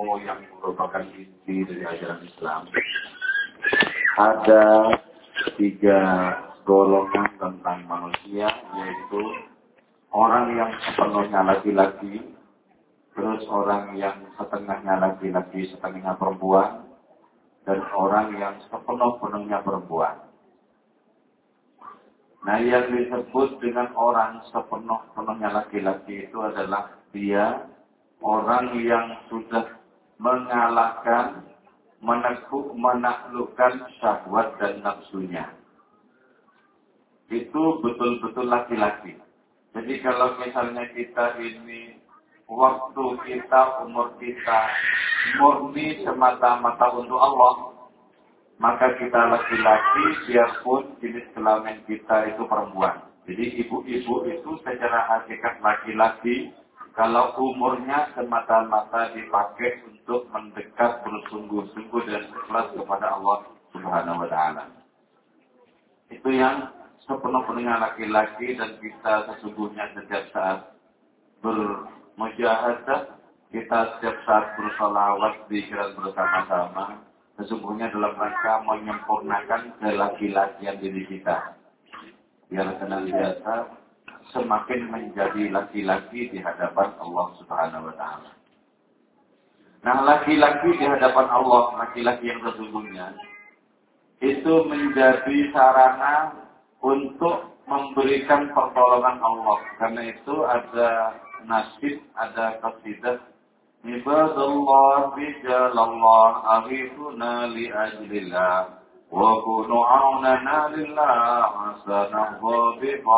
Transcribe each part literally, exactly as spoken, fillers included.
ilmu yang merupakan inti dari ajaran Islam. Ada tiga golongan tentang manusia, yaitu orang yang sepenuhnya laki-laki, terus orang yang setengahnya laki-laki, setengahnya perempuan, dan orang yang sepenuh-penuhnya perempuan. Nah, yang disebut dengan orang sepenuh-penuhnya laki-laki itu adalah dia orang yang sudah mengalahkan, meneguh, menaklukkan syahwat dan nafsunya. Itu betul-betul laki-laki. Jadi kalau misalnya kita ini, waktu kita, umur kita, murni semata-mata untuk Allah, maka kita laki-laki, biarpun jenis kelamin kita itu perempuan. Jadi ibu-ibu itu secara hakikat laki-laki, kalau umurnya semata-mata dipakai untuk mendekat bersungguh-sungguh dan ikhlas kepada Allah Subhanahu wa Ta'ala. Itu yang sepenuh-penuhnya laki-laki, dan kita sesungguhnya setiap saat bermujahadah, kita setiap saat bersalawat zikran bersama-sama, sesungguhnya dalam rangka menyempurnakan kelaki-lakian diri kita. Biar senantiasa semakin menjadi laki-laki di hadapan Allah Subhanahu wa Ta'ala. Nah, laki-laki di hadapan Allah, laki-laki yang sesungguhnya, itu menjadi sarana untuk memberikan pertolongan Allah. Karena itu ada nasyid, ada qasidah, Ibadallah bijalallah aghithuna li ajlillah wa kunu aunana lillah asanahwa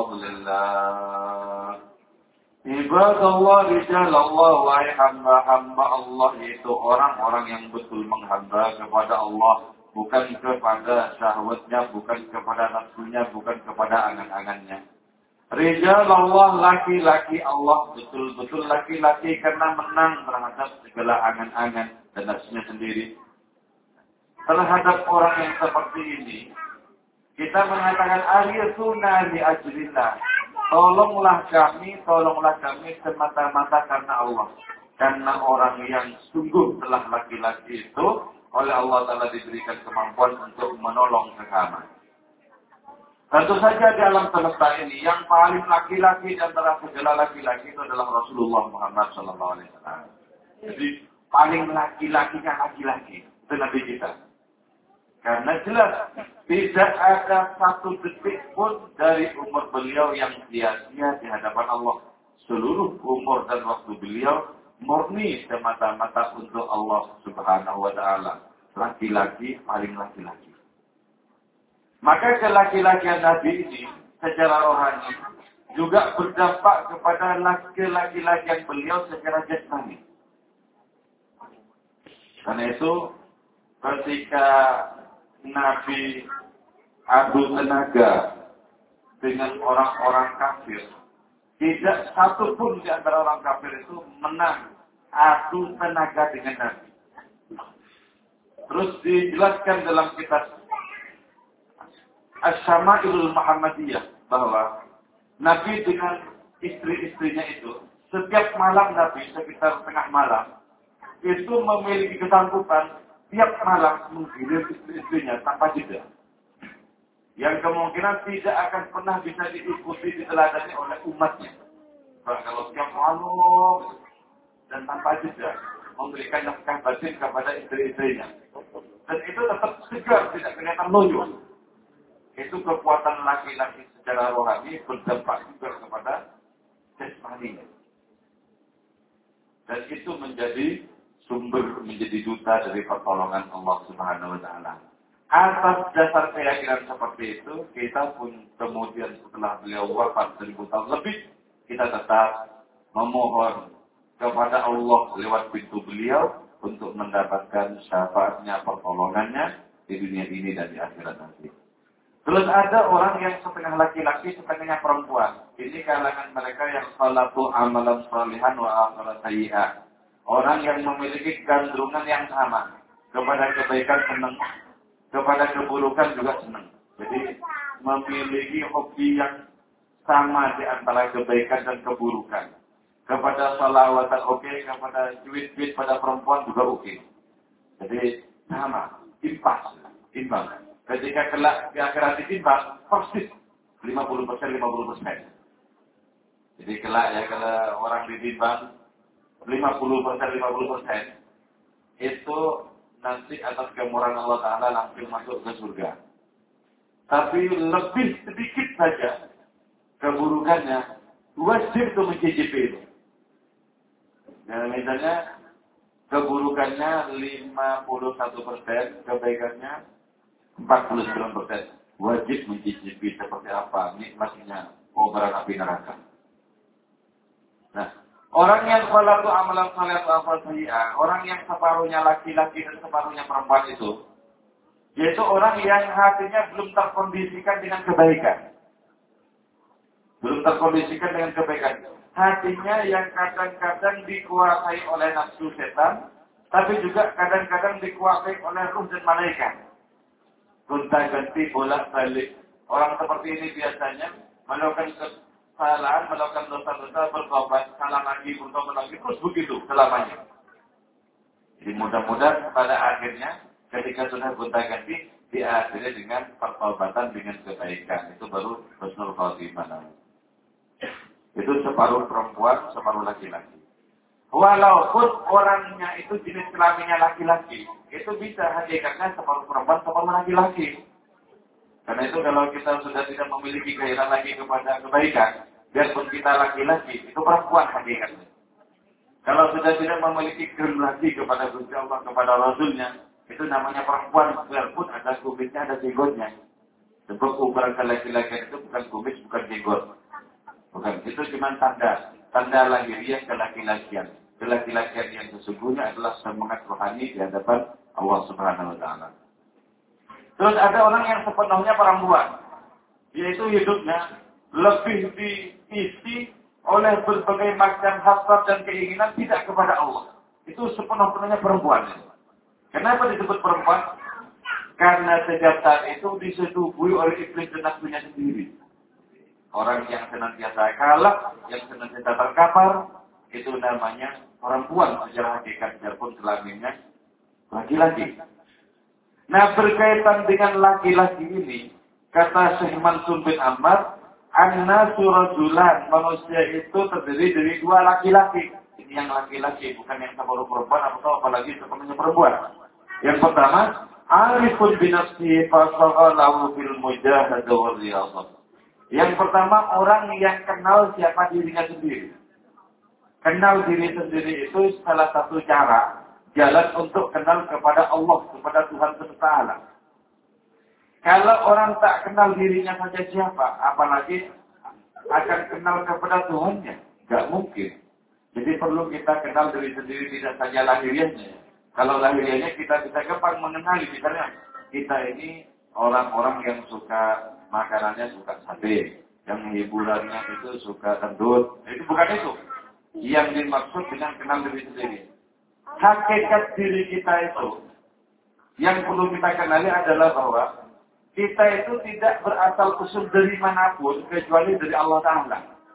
bifadlillah. Ibadallah bijalallah, wahai hamba-hamba Allah, yaitu orang-orang yang betul menghamba kepada Allah, bukan kepada syahwatnya, bukan kepada nafsunya, bukan kepada angan-angannya. Rijal Allah, laki-laki Allah, betul-betul laki-laki karena menang terhadap segala angan-angan dan nafsunya sendiri. Terhadap orang yang seperti ini, kita mengatakan aghithuna li ajlillah. Tolonglah kami, tolonglah kami semata-mata karena Allah. Karena orang yang sungguh telah laki-laki itu oleh Allah Ta'ala diberikan kemampuan untuk menolong sesama. Tentu saja di alam semesta ini yang paling laki-laki di antara segala laki-laki itu adalah Rasulullah Muhammad shallallahu alaihi wasallam. Jadi paling laki-lakinya laki-laki itu Nabi kita. Karena jelas tidak ada satu detik pun dari umur beliau yang sia-sia di hadapan Allah. Seluruh umur dan waktu beliau murni semata-mata untuk Allah Subhanahu wa Ta'ala. Laki-laki paling laki-laki. Maka kelaki-lakian Nabi ini secara rohani juga berdampak kepada kelaki-lakian beliau secara jasmani. Karena itu ketika Nabi adu tenaga dengan orang-orang kafir, tidak satu pun di antara orang kafir itu menang adu tenaga dengan Nabi. Terus dijelaskan dalam kitab Asy-Syama'ilul Muhammadiyah bahwa Nabi dengan istri-istrinya itu setiap malam Nabi sekitar tengah malam itu memiliki kesanggupan tiap malam menggilir istri-istrinya tanpa jeda. Yang kemungkinan tidak akan pernah bisa diikuti diteladani oleh umatnya. Bahkan kalau tiap malam dan tanpa jeda memberikan nafkah batin kepada istri-istrinya. Dan itu tetap segar, tidak kelihatan loyo. Itu kekuatan laki-laki secara rohani berdampak juga kepada jasmani. Dan itu menjadi sumber, menjadi duta dari pertolongan Allah Subhanahu wa Ta'ala. Atas dasar keyakinan seperti itu, kita pun kemudian setelah beliau wafat seribu tahun lebih, kita tetap memohon kepada Allah lewat pintu beliau untuk mendapatkan syafaatnya, pertolongannya di dunia ini dan di akhirat nanti. Terus ada orang yang setengah laki-laki, setengahnya perempuan. Ini kalangan mereka yang salatu amalan salihan wa akhirat sayyi'ah. Orang yang memiliki kegandrungan yang sama. Kepada kebaikan senang, kepada keburukan juga senang. Jadi memiliki hobi yang sama di antara kebaikan dan keburukan. kepada salawatan oke, okay, kepada cuit-cuit pada perempuan juga oke. Okay. Jadi sama, impas, imbang. Ketika kelak di akhirat ditimbang, persis lima puluh persen, lima puluh persen. Jadi kelak ya kalau orang ditimbang lima puluh persen, lima puluh persen, itu nanti atas kemurahan Allah Ta'ala langsung masuk ke surga. Tapi lebih sedikit saja keburukannya, wajib untuk mencicipi itu. Nah, misalnya keburukannya lima puluh satu persen, kebaikannya empat puluh sembilan persen. Wajib mencicipi seperti apa nikmatnya kobaran api neraka. Nah, orang yang kalau amalan saleh atau apa saja, orang yang separuhnya laki-laki dan separuhnya perempuan itu, yaitu orang yang hatinya belum terkondisikan dengan kebaikan. Belum terkondisikan dengan kebaikan. Hatinya yang kadang-kadang dikuasai oleh nafsu setan, tapi juga kadang-kadang dikuasai oleh ruh dan malaikat. Gonta-ganti bolak-balik. Orang seperti ini biasanya melakukan kesalahan, melakukan dosa-dosa, bertobat, salah lagi, bertobat lagi, terus begitu selamanya. Jadi mudah-mudahan pada akhirnya ketika sudah gonta-ganti, diakhiri dengan pertobatan dengan kebaikan. Itu baru husnul khotimah namanya. Itu separuh perempuan, separuh laki-laki. Walaupun orangnya itu jenis kelaminnya laki-laki, itu bisa hakikatnya separuh perempuan, separuh laki-laki. Karena itu kalau kita sudah tidak memiliki gairah lagi kepada kebaikan, biarpun kita laki-laki, itu perempuan hakikatnya. Kalau sudah tidak memiliki gairah lagi kepada Gusti Allah, kepada Rasulnya, itu namanya perempuan, biarpun ada kumisnya, ada jenggotnya. Sebab ukuran laki-laki itu bukan kumis, bukan jenggot. Bukan, itu cuma tanda, tanda lahiriah kelaki-lakian. Kelaki-lakian yang sesungguhnya adalah semangat rohani di hadapan Allah Subhanahu Wa Taala. Terus ada orang yang sepenuhnya perempuan, yaitu hidupnya lebih diisi oleh berbagai macam hasrat dan keinginan tidak kepada Allah. Itu sepenuh-penuhnya perempuan. Kenapa disebut perempuan? Karena sejak saat itu disetubuhi oleh iblis dan nafsunya sendiri. Orang yang senantiasa kalah, yang senantiasa terkapar, itu namanya perempuan secara hakikat, biarpun kelaminnya laki-laki. Nah, berkaitan dengan laki-laki ini, kata Syekh Mansur bin Ammar, an-nasu rajulan, manusia itu terdiri dari dua laki-laki. Ini yang laki-laki, bukan yang separuh perempuan, atau apalagi sepenuhnya perempuan. Yang pertama, arifun binafsihi fasaghalahu fil mujahadah wa riyadhah. Yang pertama, orang yang kenal siapa dirinya sendiri. Kenal diri sendiri itu salah satu cara jalan untuk kenal kepada Allah, kepada Tuhan semesta alam. Kalau orang tak kenal dirinya saja siapa, apalagi akan kenal kepada Tuhannya, nggak mungkin. Jadi perlu kita kenal diri sendiri, tidak saja lahiriahnya. Kalau lahiriahnya kita bisa gampang mengenali, misalnya kita ini orang-orang yang suka makanannya suka sate, yang hiburannya itu suka dangdut. Itu bukan itu yang dimaksud dengan kenal diri sendiri. Hakikat diri kita itu yang perlu kita kenali adalah bahwa kita itu tidak berasal usul dari manapun kecuali dari Allah Ta'ala.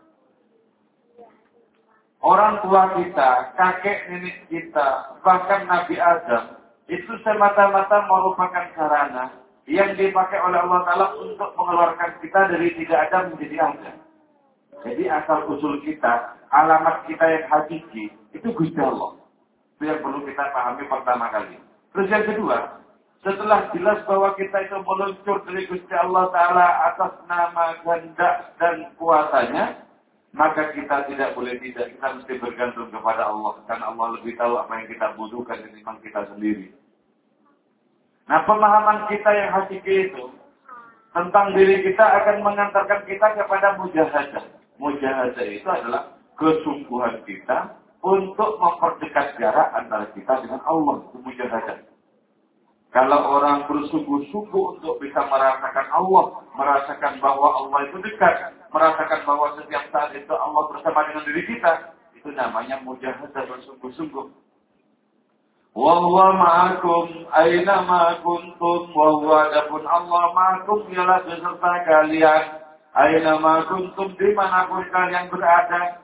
Orang tua kita, kakek nenek kita, bahkan Nabi Adam, itu semata-mata merupakan sarana yang dipakai oleh Allah Ta'ala untuk mengeluarkan kita dari tidak ada menjadi ada. Jadi asal usul kita, alamat kita yang hakiki, itu Gusti Allah. Itu yang perlu kita pahami pertama kali. Terus yang kedua, setelah jelas bahwa kita itu meluncur dari Gusti Allah Ta'ala atas nama kehendak dan kuasanya, maka kita tidak boleh tidak, kita mesti bergantung kepada Allah. Karena Allah lebih tahu apa yang kita butuhkan ketimbang kita sendiri. Nah, pemahaman kita yang hakiki itu tentang diri kita akan mengantarkan kita kepada mujahadah. Mujahadah itu adalah kesungguhan kita untuk memperdekat jarak antara kita dengan Allah. Itu mujahadah. Kalau orang bersungguh-sungguh untuk bisa merasakan Allah, merasakan bahwa Allah itu dekat, merasakan bahwa setiap saat itu Allah bersama dengan diri kita, itu namanya mujahadah bersungguh-sungguh. Wa huwa ma'akum aina ma kuntum, wa huwa adapun Allah ma'akum ialah beserta kalian aina ma kuntum, dimanapun kalian berada.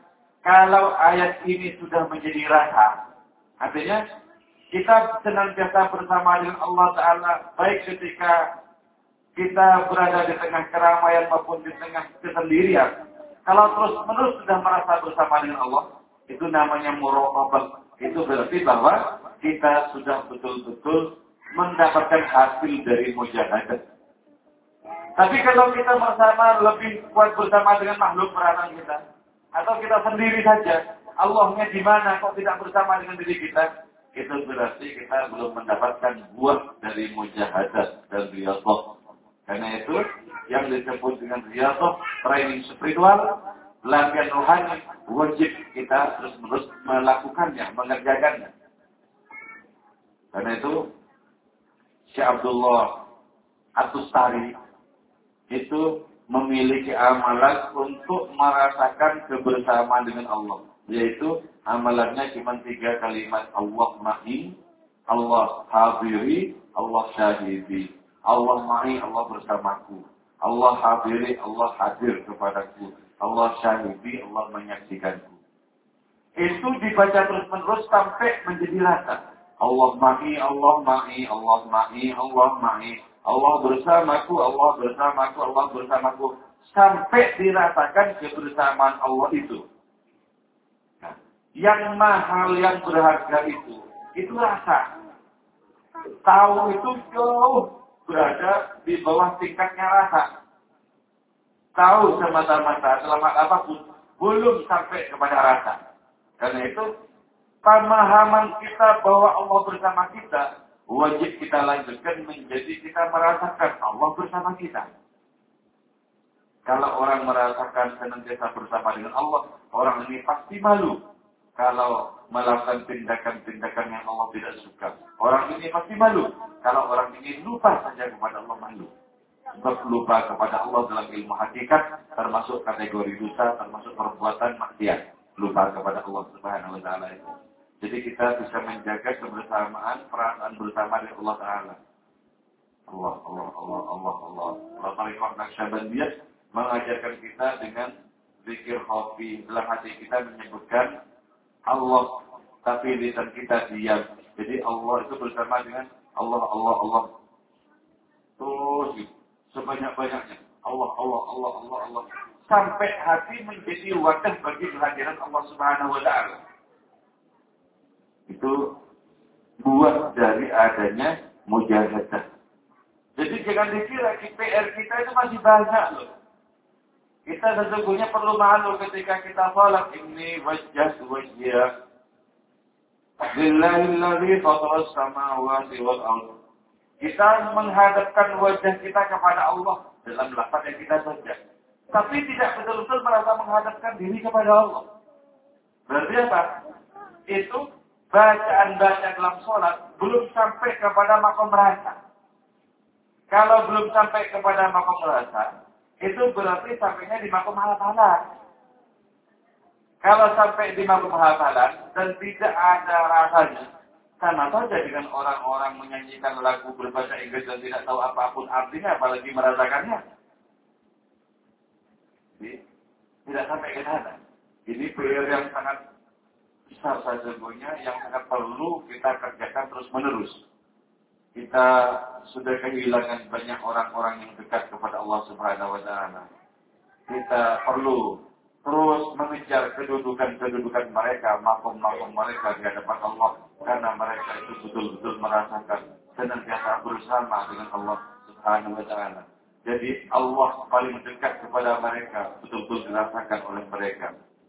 Kalau ayat ini sudah menjadi rasa, artinya kita senantiasa bersama dengan Allah Ta'ala, baik ketika kita berada di tengah keramaian maupun di tengah kesendirian. Kalau terus-menerus sudah merasa bersama dengan Allah, itu namanya muraqabah. Itu berarti bahwa kita sudah betul-betul mendapatkan hasil dari mujahadah. Tapi kalau kita bersama lebih kuat bersama dengan makhluk perasaan kita, atau kita sendiri saja, Allahnya di mana kok tidak bersama dengan diri kita, itu berarti kita belum mendapatkan buah dari mujahadah dan riyadhah. Karena itu yang disebut dengan riyadhah, training spiritual, latihan rohani, wajib kita terus-menerus melakukannya, mengerjakannya. Karena itu Syekh Abdullah At-Tustari itu memiliki amalan untuk merasakan kebersamaan dengan Allah. Yaitu amalannya cuma tiga kalimat. Allah ma'i, Allah hadiri, Allah syahidi. Allah ma'i, Allah bersamaku. Allah hadiri, Allah hadir kepadaku. Allah syahidi, Allah menyaksikanku. Itu dibaca terus-menerus sampai menjadi rasa. Allah ma'i, Allah ma'i, Allah ma'i, Allah ma'i. Allah bersamaku, Allah bersamaku, Allah bersamaku. Sampai dirasakan kebersamaan Allah itu. Nah, yang mahal, yang berharga itu, itu rasa. Tahu itu jauh berada di bawah tingkatnya rasa. Tahu semata-mata, selamat apapun, belum sampai kepada rasa. Karena itu, pemahaman kita bahwa Allah bersama kita, wajib kita lanjutkan menjadi kita merasakan Allah bersama kita. Kalau orang merasakan senantiasa bersama dengan Allah, orang ini pasti malu. Kalau melakukan tindakan-tindakan yang Allah tidak suka, orang ini pasti malu. Kalau orang ini lupa saja kepada Allah, malu. Sebab lupa kepada Allah dalam ilmu hakikat, termasuk kategori dosa, termasuk perbuatan maksiat. Lupa kepada Allah Subhanahu wa Ta'ala itu. Jadi kita bisa menjaga kebersamaan, perasaan bersama dengan Allah Ta'ala. Allah, Allah, Allah, Allah, Allah. Allah Tariqah Naqsyabandiyah mengajarkan kita dengan zikir khafi. Dalam hati kita menyebutkan Allah, tapi lisan kita diam. Jadi Allah itu bersama dengan Allah, Allah, Allah. Terus sebanyak-banyaknya. Allah, Allah, Allah, Allah, Allah. Sampai hati menjadi wadah bagi kehadiran Allah Subhanahu wa Ta'ala. Itu buah dari adanya mujahadah. Jadi jangan dikira P R kita itu masih banyak loh. Kita sesungguhnya perlu malu ketika kita salat, ini wajah wajah Lillahilladzi fataras samawati wal ardh. Kita menghadapkan wajah kita kepada Allah dalam lafaz yang kita baca. Tapi tidak betul-betul merasa menghadapkan diri kepada Allah. Berarti apa? Itu bacaan-bacaan dalam sholat belum sampai kepada makom rasa. Kalau belum sampai kepada makom rasa, itu berarti sampainya di makom hafalan. Kalau sampai di makom hafalan dan tidak ada rasanya, sama saja dengan orang-orang menyanyikan lagu berbahasa Inggris dan tidak tahu apapun artinya, apalagi merasakannya. Jadi, tidak sampai ke sana. Ini P R yang sangat besar sesungguhnya yang sangat perlu kita kerjakan terus-menerus. Kita sudah kehilangan banyak orang-orang yang dekat kepada Allah Subhanahu wa Ta'ala. Kita perlu terus mengejar kedudukan-kedudukan mereka, makom-makom mereka di hadapan Allah, karena mereka itu betul-betul merasakan senantiasa bersama dengan Allah Subhanahu wa Ta'ala. Jadi Allah paling dekat kepada mereka, betul-betul dirasakan oleh mereka.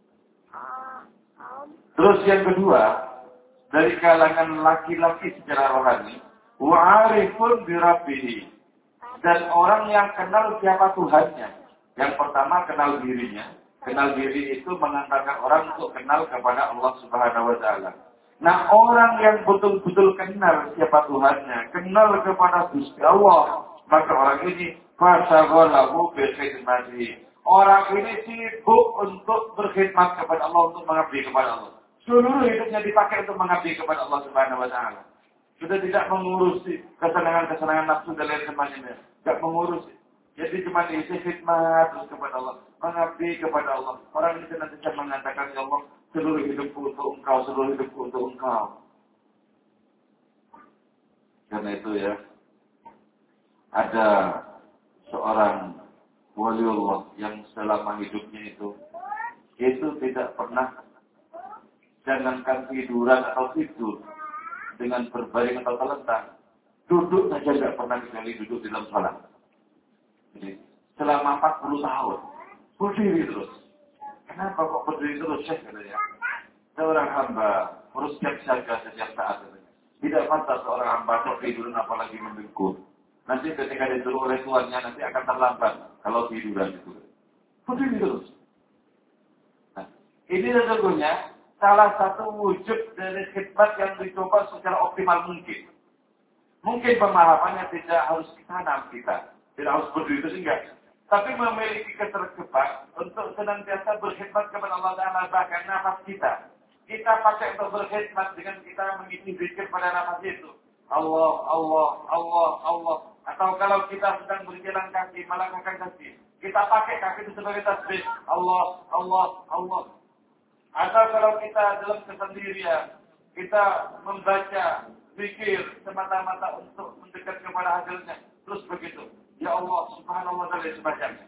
Terus yang kedua, dari kalangan laki-laki secara rohani, wa'arifun birabbihi. Dan orang yang kenal siapa Tuhannya. Yang pertama kenal dirinya. Kenal diri itu mengantarkan orang untuk kenal kepada Allah Subhanahu wa Ta'ala. Nah, orang yang betul-betul kenal siapa Tuhannya, kenal kepada Gusti Allah, maka orang ini fasaghalahu bi khidmatihi. Orang ini sibuk untuk berkhidmat kepada Allah, untuk mengabdi kepada Allah. Seluruh hidupnya dipakai untuk mengabdi kepada Allah Subhanahu wa Ta'ala. Sudah tidak mengurusi kesenangan-kesenangan nafsu dan lain sebagainya. Tidak mengurusi. Jadi cuma diisi khidmat terus kepada Allah, mengabdi kepada Allah. Orang ini senantiasa mengatakan, ya Allah, seluruh hidupku untuk Engkau, seluruh hidupku untuk Engkau. Karena itu ya, ada seorang waliullah yang selama hidupnya itu, itu tidak pernah jangankan tiduran atau tidur dengan berbaring atau terlentang, duduk saja tidak pernah sekali duduk di dalam salat. Jadi selama empat puluh tahun berdiri terus. Kenapa kok berdiri terus, Syekh katanya? Seorang hamba harus siap siaga setiap saat katanya. Tidak pantas seorang hamba tiduran apalagi mendengkur. Nanti ketika disuruh oleh tuannya nanti akan terlambat kalau tiduran itu. Berdiri terus. Nah, ini sesungguhnya salah satu wujud dari khidmat yang dicoba secara optimal mungkin. Mungkin pemahamannya tidak harus tanam kita. Tidak harus berdiri itu enggak. Tapi memiliki keterjebak untuk senantiasa berkhidmat kepada Allah Ta'ala bahkan nafas kita. Kita pakai untuk berkhidmat dengan kita mengisi zikir pada nafas itu. Allah, Allah, Allah, Allah. Atau kalau kita sedang berjalan kaki, melangkahkan kaki. Kita pakai kaki itu sebagai tasbih. Allah, Allah, Allah. Atau kalau kita dalam kesendirian, kita membaca zikir semata-mata untuk mendekat kepada hasilnya. Terus begitu. Ya Allah, subhanallah dan sebagainya.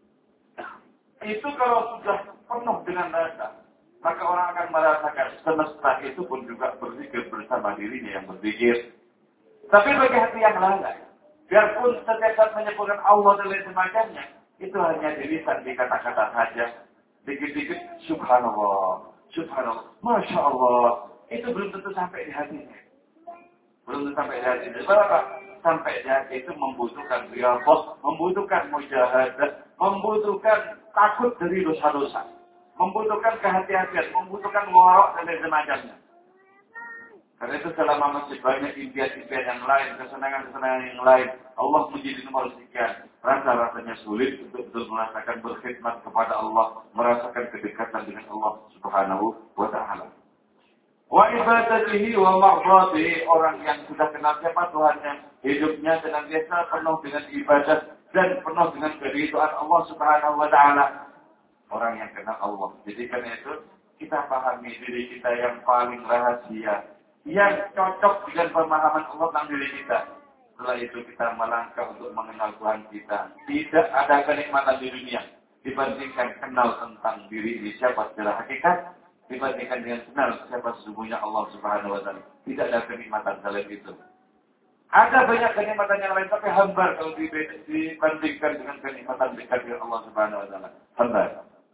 Itu kalau sudah penuh dengan rasa, maka orang akan merasakan semesta itu pun juga berzikir bersama dirinya yang berzikir. Tapi bagi hati yang lalai, biarpun setiap saat menyebutkan Allah dan lain sebagainya, itu hanya di lisan, di kata-kata saja. Dikit-dikit, subhanallah, subhanallah, masya Allah. Itu belum tentu sampai di hatinya. Belum tentu sampai di hatinya. Kenapa? Sampai di hati itu membutuhkan riyadhah, membutuhkan mujahadah, membutuhkan takut dari dosa-dosa, membutuhkan kehati-hatian, membutuhkan warok dan lain sebagainya. Karena itu selama masih banyak impian-impian yang lain, kesenangan-kesenangan yang lain, Allah menjadi nomor sekian. Rasa-rasanya sulit untuk betul merasakan berkhidmat kepada Allah, merasakan kedekatan dengan Allah Subhanahu wa Ta'ala. Wa ibadatihi wa ma'badihi, orang yang sudah kenal siapa Tuhannya, hidupnya senantiasa penuh dengan ibadah dan penuh dengan keridhaan Allah Subhanahu wa Ta'ala. Orang yang kenal Allah. Jadi karena itu kita pahami diri kita yang paling rahasia, yang cocok dengan pemahaman Allah tentang diri kita. Setelah itu kita melangkah untuk mengenal Tuhan kita. Tidak ada kenikmatan di dunia dibandingkan kenal tentang diri ini siapa secara hakikat, dibandingkan dengan kenal siapa sesungguhnya Allah Subhanahu wa Ta'ala. Tidak ada kenikmatan selain itu. Ada banyak kenikmatan yang lain, tapi hambar kalau dibandingkan dengan kenikmatan dekat dengan Allah Subhanahu wa Ta'ala. Hambar.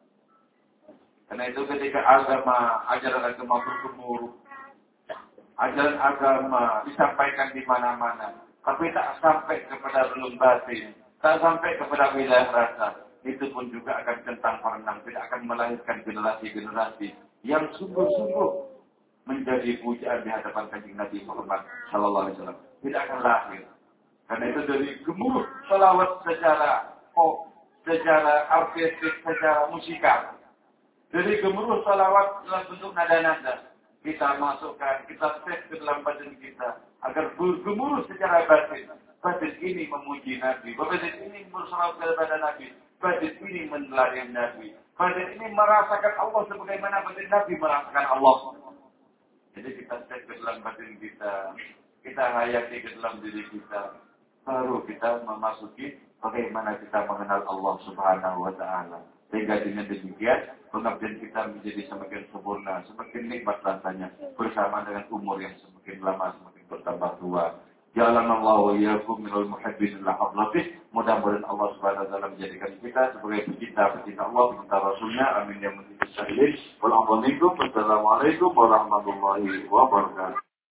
Karena itu ketika agama, ajaran agama bergemuruh, ajaran agama disampaikan di mana-mana, tapi tak sampai kepada relung batin, tak sampai kepada wilayah rasa, itu pun juga akan centang perenang, tidak akan melahirkan generasi-generasi yang sungguh-sungguh menjadi pujaan di hadapan Kanjeng Nabi Muhammad Sallallahu Alaihi Wasallam. Tidak akan lahir. Karena itu dari gemuruh selawat secara pop, secara artistik, secara musikal. Dari gemuruh salawat dalam bentuk nada-nada, kita masukkan, kita set ke dalam batin kita, agar bergemuruh secara batin. Batin ini memuji Nabi, batin ini bersalawat kepada Nabi, batin ini meneladani Nabi, batin ini merasakan Allah sebagaimana batin Nabi merasakan Allah. Jadi kita set ke dalam batin kita, kita hayati ke dalam diri kita, baru kita memasuki bagaimana kita mengenal Allah Subhanahu wa Ta'ala. Sehingga dengan demikian, pengabdian kita menjadi semakin sempurna, semakin nikmat rasanya, bersama dengan umur yang semakin lama, semakin bertambah tua. Ja'alanallahu wa iyyakum minal muhibbin la hadlatih. Mudah-mudahan Allah Subhanahu wa Ta'ala menjadikan kita sebagai pecinta-pecinta Allah, pecinta Rasulnya. Amin ya rabbal alamin. Wassalamualaikum warahmatullahi wabarakatuh.